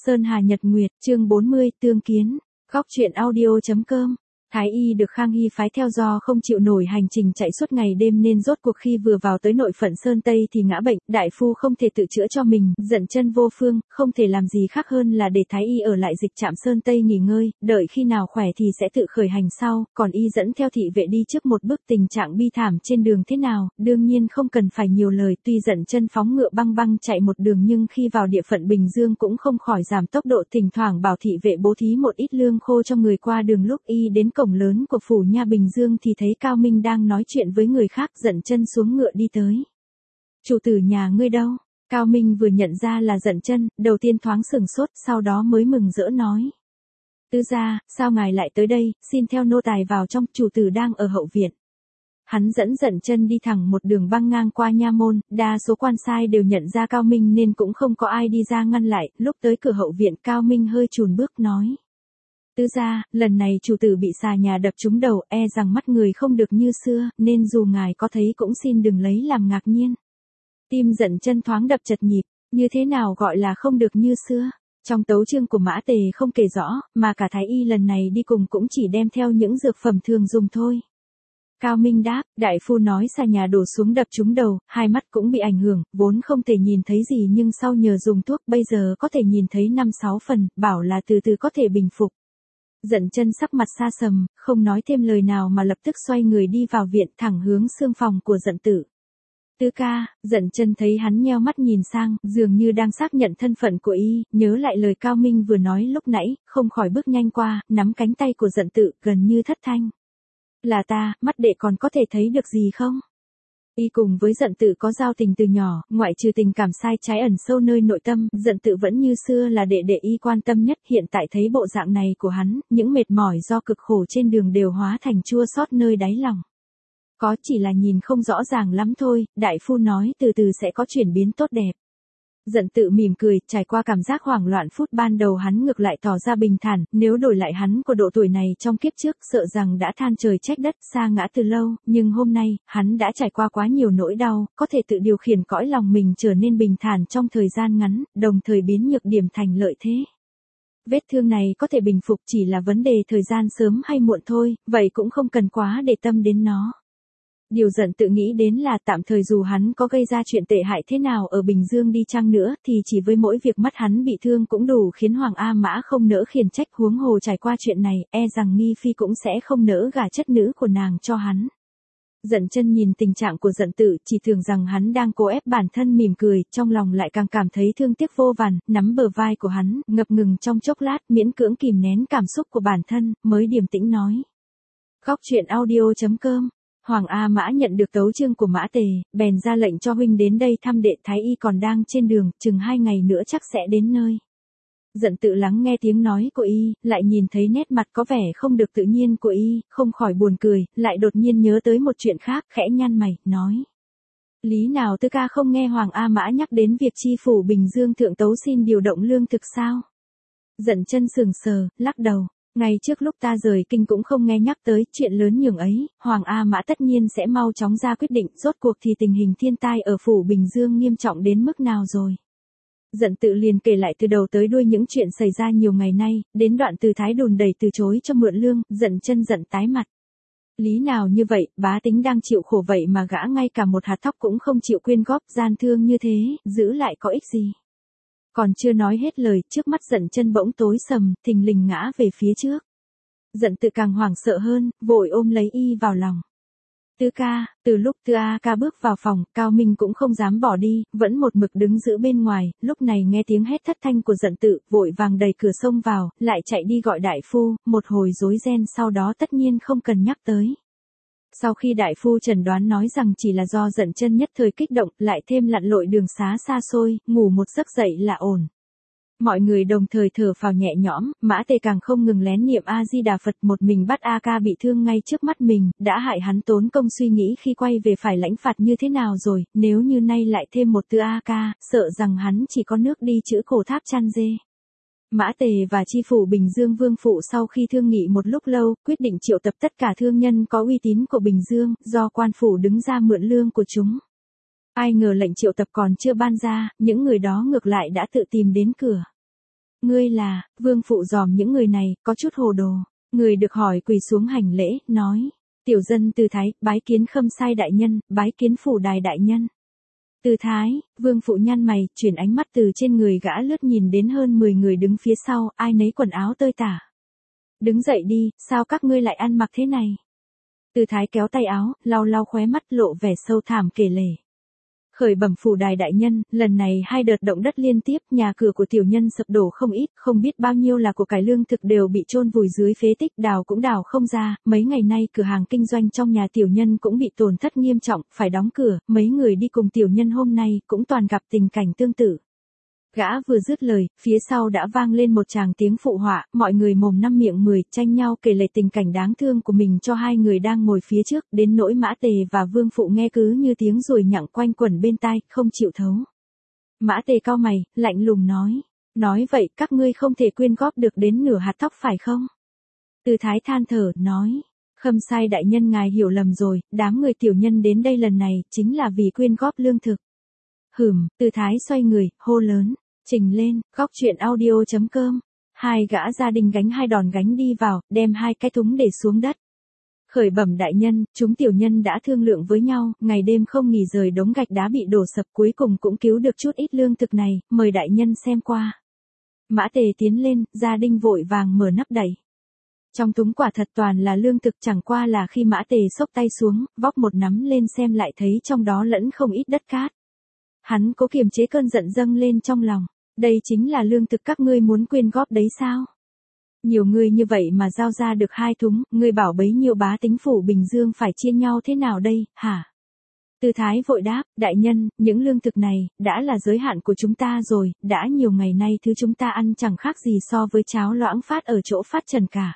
Sơn Hà Nhật Nguyệt, chương 40, tương kiến. Góc truyện audio.com. Thái y được Khang Hy phái theo do không chịu nổi hành trình chạy suốt ngày đêm nên rốt cuộc khi vừa vào tới nội phận Sơn Tây thì ngã bệnh, đại phu không thể tự chữa cho mình, giận chân vô phương, không thể làm gì khác hơn là để Thái y ở lại dịch trạm Sơn Tây nghỉ ngơi, đợi khi nào khỏe thì sẽ tự khởi hành sau, còn y dẫn theo thị vệ đi trước một bước. Tình trạng bi thảm trên đường thế nào, đương nhiên không cần phải nhiều lời, tuy giận chân phóng ngựa băng băng chạy một đường nhưng khi vào địa phận Bình Dương cũng không khỏi giảm tốc độ, thỉnh thoảng bảo thị vệ bố thí một ít lương khô cho người qua đường. Lúc y đến cổng lớn của phủ nha Bình Dương thì thấy Cao Minh đang nói chuyện với người khác, giận chân xuống ngựa đi tới. Chủ tử nhà ngươi đâu? Cao Minh vừa nhận ra là giận chân, đầu tiên thoáng sửng sốt, sau đó mới mừng rỡ nói. Tứ gia, sao ngài lại tới đây, xin theo nô tài vào trong, chủ tử đang ở hậu viện. Hắn dẫn giận chân đi thẳng một đường băng ngang qua nha môn, đa số quan sai đều nhận ra Cao Minh nên cũng không có ai đi ra ngăn lại, lúc tới cửa hậu viện Cao Minh hơi chùn bước nói. Tứ gia, lần này chủ tử bị xà nhà đập trúng đầu, e rằng mắt người không được như xưa, nên dù ngài có thấy cũng xin đừng lấy làm ngạc nhiên. Tim giận chân thoáng đập chật nhịp, như thế nào gọi là không được như xưa? Trong tấu chương của Mã Tề không kể rõ, mà cả Thái y lần này đi cùng cũng chỉ đem theo những dược phẩm thường dùng thôi. Cao Minh đáp, đại phu nói xà nhà đổ xuống đập trúng đầu, hai mắt cũng bị ảnh hưởng, vốn không thể nhìn thấy gì nhưng sau nhờ dùng thuốc bây giờ có thể nhìn thấy 5-6 phần, bảo là từ từ có thể bình phục. Giận chân sắc mặt xa sầm, không nói thêm lời nào mà lập tức xoay người đi vào viện thẳng hướng xương phòng của giận tử. Tứ ca, giận chân thấy hắn nheo mắt nhìn sang, dường như đang xác nhận thân phận của y, nhớ lại lời Cao Minh vừa nói lúc nãy, không khỏi bước nhanh qua, nắm cánh tay của giận tử, gần như thất thanh. Là ta, mắt đệ còn có thể thấy được gì không? Y cùng với giận tự có giao tình từ nhỏ, ngoại trừ tình cảm sai trái ẩn sâu nơi nội tâm, giận tự vẫn như xưa là đệ đệ y quan tâm nhất. Hiện tại thấy bộ dạng này của hắn, những mệt mỏi do cực khổ trên đường đều hóa thành chua xót nơi đáy lòng. Có chỉ là nhìn không rõ ràng lắm thôi, đại phu nói từ từ sẽ có chuyển biến tốt đẹp. Giận tự mỉm cười, trải qua cảm giác hoảng loạn phút ban đầu hắn ngược lại tỏ ra bình thản, nếu đổi lại hắn của độ tuổi này trong kiếp trước sợ rằng đã than trời trách đất sa ngã từ lâu, nhưng hôm nay, hắn đã trải qua quá nhiều nỗi đau, có thể tự điều khiển cõi lòng mình trở nên bình thản trong thời gian ngắn, đồng thời biến nhược điểm thành lợi thế. Vết thương này có thể bình phục chỉ là vấn đề thời gian sớm hay muộn thôi, vậy cũng không cần quá để tâm đến nó. Điều giận tự nghĩ đến là tạm thời dù hắn có gây ra chuyện tệ hại thế nào ở Bình Dương đi chăng nữa thì chỉ với mỗi việc mắt hắn bị thương cũng đủ khiến Hoàng A Mã không nỡ khiển trách, huống hồ trải qua chuyện này, e rằng Nghi Phi cũng sẽ không nỡ gả chất nữ của nàng cho hắn. Giận chân nhìn tình trạng của giận tự, chỉ tưởng rằng hắn đang cố ép bản thân mỉm cười, trong lòng lại càng cảm thấy thương tiếc vô vàn, nắm bờ vai của hắn, ngập ngừng trong chốc lát, miễn cưỡng kìm nén cảm xúc của bản thân, mới điềm tĩnh nói. Góc truyện audio.com. Hoàng A Mã nhận được tấu chương của Mã Tề, bèn ra lệnh cho huynh đến đây thăm đệ. Thái y còn đang trên đường, chừng 2 ngày nữa chắc sẽ đến nơi. Giận tự lắng nghe tiếng nói của y, lại nhìn thấy nét mặt có vẻ không được tự nhiên của y, không khỏi buồn cười, lại đột nhiên nhớ tới một chuyện khác, khẽ nhăn mày, nói. Lý nào tứ ca không nghe Hoàng A Mã nhắc đến việc chi phủ Bình Dương thượng tấu xin điều động lương thực sao? Giận chân sừng sờ, lắc đầu. Ngày trước lúc ta rời kinh cũng không nghe nhắc tới chuyện lớn nhường ấy, Hoàng A Mã tất nhiên sẽ mau chóng ra quyết định, rốt cuộc thì tình hình thiên tai ở phủ Bình Dương nghiêm trọng đến mức nào rồi. Giận tự liền kể lại từ đầu tới đuôi những chuyện xảy ra nhiều ngày nay, đến đoạn từ Thái đùn đẩy từ chối cho mượn lương, giận chân giận tái mặt. Lý nào như vậy, bá tính đang chịu khổ vậy mà gã ngay cả một hạt thóc cũng không chịu quyên góp, gian thương như thế, giữ lại có ích gì. Còn chưa nói hết lời, trước mắt giận chân bỗng tối sầm, thình lình ngã về phía trước. Giận tự càng hoảng sợ hơn, vội ôm lấy y vào lòng. Tứ ca, từ lúc Tư A ca bước vào phòng, Cao Minh cũng không dám bỏ đi, vẫn một mực đứng giữ bên ngoài, lúc này nghe tiếng hét thất thanh của giận tự, vội vàng đẩy cửa xông vào, lại chạy đi gọi đại phu, một hồi rối ren sau đó tất nhiên không cần nhắc tới. Sau khi đại phu chẩn đoán nói rằng chỉ là do giận chân nhất thời kích động, lại thêm lặn lội đường xá xa xôi, ngủ một giấc dậy là ổn. Mọi người đồng thời thở phào nhẹ nhõm, Mã Tề càng không ngừng lén niệm A Di Đà Phật, một mình bắt A ca bị thương ngay trước mắt mình, đã hại hắn tốn công suy nghĩ khi quay về phải lãnh phạt như thế nào rồi, nếu như nay lại thêm một Tư A ca, sợ rằng hắn chỉ có nước đi chữa khổ tháp chăn dê. Mã Tề và chi phủ Bình Dương Vương Phụ sau khi thương nghị một lúc lâu, quyết định triệu tập tất cả thương nhân có uy tín của Bình Dương, do quan phủ đứng ra mượn lương của chúng. Ai ngờ lệnh triệu tập còn chưa ban ra, những người đó ngược lại đã tự tìm đến cửa. Ngươi là, vương phụ dòm những người này, có chút hồ đồ. Người được hỏi quỳ xuống hành lễ, nói. Tiểu dân Từ Thái, bái kiến Khâm Sai đại nhân, bái kiến Phủ Đài đại nhân. Từ Thái, vương phụ nhăn mày, chuyển ánh mắt từ trên người gã lướt nhìn đến hơn 10 người đứng phía sau, ai nấy quần áo tơi tả. Đứng dậy đi, sao các ngươi lại ăn mặc thế này? Từ Thái kéo tay áo, lau lau khóe mắt lộ vẻ sâu thẳm kể lể. Khởi bẩm Phủ Đài đại nhân, lần này 2 đợt động đất liên tiếp, nhà cửa của tiểu nhân sập đổ không ít, không biết bao nhiêu là của cải lương thực đều bị chôn vùi dưới phế tích, đào cũng đào không ra, mấy ngày nay cửa hàng kinh doanh trong nhà tiểu nhân cũng bị tổn thất nghiêm trọng, phải đóng cửa, mấy người đi cùng tiểu nhân hôm nay cũng toàn gặp tình cảnh tương tự. Gã vừa dứt lời, phía sau đã vang lên một tràng tiếng phụ họa, mọi người mồm năm miệng 10, tranh nhau kể lể tình cảnh đáng thương của mình cho 2 người đang ngồi phía trước, đến nỗi Mã Tề và Vương Phụ nghe cứ như tiếng ruồi nhặng quanh quẩn bên tai, không chịu thấu. Mã Tề cau mày, lạnh lùng nói vậy các ngươi không thể quyên góp được đến nửa hạt thóc phải không? Từ Thái than thở, nói, Khâm Sai đại nhân ngài hiểu lầm rồi, đám người tiểu nhân đến đây lần này, chính là vì quyên góp lương thực. Từ Thái xoay người, hô lớn. Trình lên, góc chuyện audio.com. 2 gã gia đình gánh 2 đòn gánh đi vào, đem 2 cái thúng để xuống đất. Khởi bẩm đại nhân, chúng tiểu nhân đã thương lượng với nhau, ngày đêm không nghỉ rời đống gạch đá bị đổ sập cuối cùng cũng cứu được chút ít lương thực này, mời đại nhân xem qua. Mã Tề tiến lên, gia đình vội vàng mở nắp đậy. Trong thúng quả thật toàn là lương thực, chẳng qua là khi Mã Tề xốc tay xuống, vóc một nắm lên xem lại thấy trong đó lẫn không ít đất cát. Hắn cố kiềm chế cơn giận dâng lên trong lòng. Đây chính là lương thực các ngươi muốn quyên góp đấy sao? Nhiều người như vậy mà giao ra được 2 thúng, ngươi bảo bấy nhiêu bá tính phủ Bình Dương phải chia nhau thế nào đây, hả? Từ Thái vội đáp, đại nhân, những lương thực này, đã là giới hạn của chúng ta rồi, đã nhiều ngày nay thứ chúng ta ăn chẳng khác gì so với cháo loãng phát ở chỗ phát trần cả.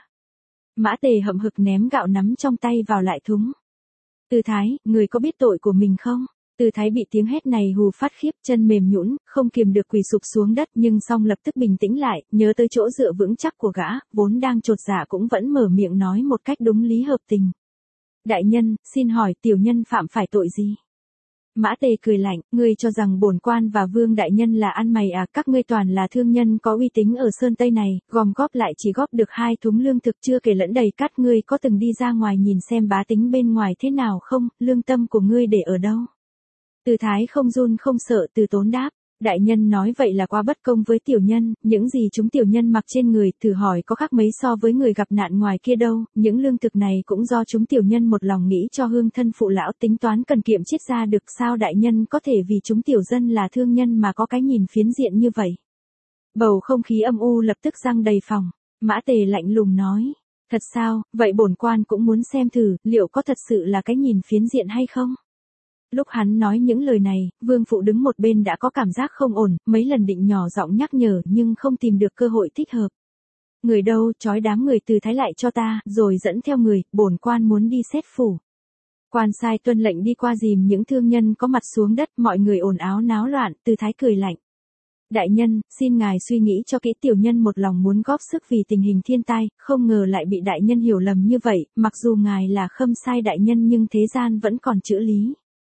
Mã Tề hậm hực ném gạo nắm trong tay vào lại thúng. Từ Thái, người có biết tội của mình không? Từ Thái bị tiếng hét này hù phát khiếp, chân mềm nhũn, không kiềm được quỳ sụp xuống đất, nhưng xong lập tức bình tĩnh lại, nhớ tới chỗ dựa vững chắc của gã, vốn đang chột dạ cũng vẫn mở miệng nói một cách đúng lý hợp tình. Đại nhân, xin hỏi tiểu nhân phạm phải tội gì? Mã Tề cười lạnh, ngươi cho rằng bổn quan và Vương đại nhân là ăn mày à, các ngươi toàn là thương nhân có uy tín ở Sơn Tây này, gom góp lại chỉ góp được 2 thúng lương thực chưa kể lẫn đầy cát, ngươi có từng đi ra ngoài nhìn xem bá tính bên ngoài thế nào không, lương tâm của ngươi để ở đâu? Từ Thái không run không sợ từ tốn đáp, đại nhân nói vậy là quá bất công với tiểu nhân, những gì chúng tiểu nhân mặc trên người, thử hỏi có khác mấy so với người gặp nạn ngoài kia đâu, những lương thực này cũng do chúng tiểu nhân một lòng nghĩ cho hương thân phụ lão tính toán cần kiệm chiết ra được, sao đại nhân có thể vì chúng tiểu dân là thương nhân mà có cái nhìn phiến diện như vậy. Bầu không khí âm u lập tức giăng đầy phòng, Mã Tề lạnh lùng nói, thật sao, vậy bổn quan cũng muốn xem thử, liệu có thật sự là cái nhìn phiến diện hay không? Lúc hắn nói những lời này, Vương Phụ đứng một bên đã có cảm giác không ổn, mấy lần định nhỏ giọng nhắc nhở nhưng không tìm được cơ hội thích hợp. Người đâu, trói đám người Từ Thái lại cho ta, rồi dẫn theo người, bổn quan muốn đi xét phủ. Quan sai tuân lệnh đi qua dìm những thương nhân có mặt xuống đất, mọi người ồn ào náo loạn, Từ Thái cười lạnh. Đại nhân, xin ngài suy nghĩ cho kỹ, tiểu nhân một lòng muốn góp sức vì tình hình thiên tai, không ngờ lại bị đại nhân hiểu lầm như vậy, mặc dù ngài là Khâm Sai đại nhân nhưng thế gian vẫn còn chữ lý.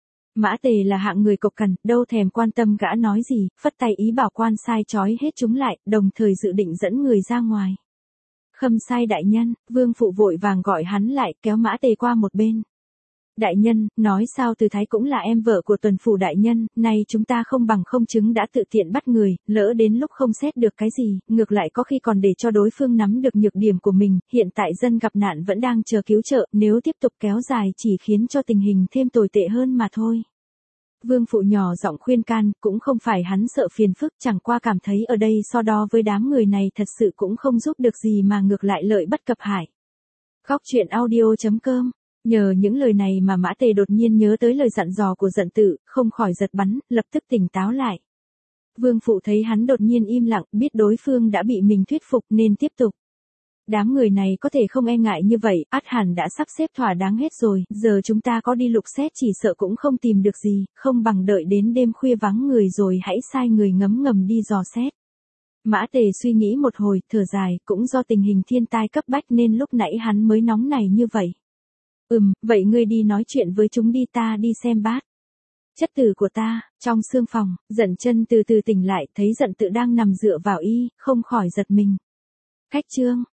Mã Tề là hạng người cộc cằn, đâu thèm quan tâm gã nói gì, phất tay ý bảo quan sai trói hết chúng lại, đồng thời dự định dẫn người ra ngoài. Khâm Sai đại nhân, Vương Phụ vội vàng gọi hắn lại, kéo Mã Tề qua một bên. Đại nhân, nói sao Từ Thái cũng là em vợ của Tuần Phủ đại nhân, nay chúng ta không bằng không chứng đã tự tiện bắt người, lỡ đến lúc không xét được cái gì, ngược lại có khi còn để cho đối phương nắm được nhược điểm của mình, hiện tại dân gặp nạn vẫn đang chờ cứu trợ, nếu tiếp tục kéo dài chỉ khiến cho tình hình thêm tồi tệ hơn mà thôi. Vương Phụ nhỏ giọng khuyên can, cũng không phải hắn sợ phiền phức, chẳng qua cảm thấy ở đây so đo với đám người này thật sự cũng không giúp được gì mà ngược lại lợi bất cập hại. Góc chuyện audio.com. Nhờ những lời này mà Mã Tề đột nhiên nhớ tới lời dặn dò của Dận Tự, không khỏi giật bắn, lập tức tỉnh táo lại. Vương Phụ thấy hắn đột nhiên im lặng, biết đối phương đã bị mình thuyết phục nên tiếp tục. Đám người này có thể không e ngại như vậy, ắt hẳn đã sắp xếp thỏa đáng hết rồi, giờ chúng ta có đi lục xét chỉ sợ cũng không tìm được gì, không bằng đợi đến đêm khuya vắng người rồi hãy sai người ngấm ngầm đi dò xét. Mã Tề suy nghĩ một hồi, thở dài, cũng do tình hình thiên tai cấp bách nên lúc nãy hắn mới nóng này như vậy. Vậy ngươi đi nói chuyện với chúng đi, ta đi xem bát. Chất tử của ta, trong sương phòng, Dận Chân từ từ tỉnh lại, thấy Dận Tự đang nằm dựa vào y, không khỏi giật mình. Khách Trương,